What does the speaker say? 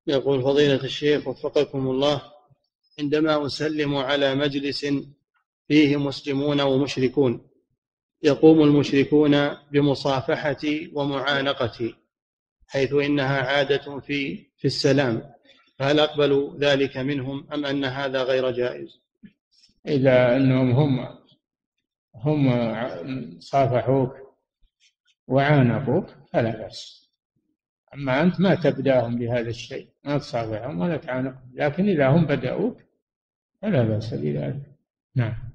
يقول فضيلة الشيخ وفقكم الله، عندما أسلم على مجلس فيه مسلمون ومشركون، يقوم المشركون بمصافحتي ومعانقتي، حيث إنها عادة في السلام، فهل أقبل ذلك منهم أم أن هذا غير جائز؟ إذا أنهم هم صافحوك وعانقوك فلا بأس. أما أنت ما تبدأهم بهذا الشيء، ما تصافحهم ولا تعانقهم، لكن إذا هم بدأوك فلا بأس بذلك. نعم.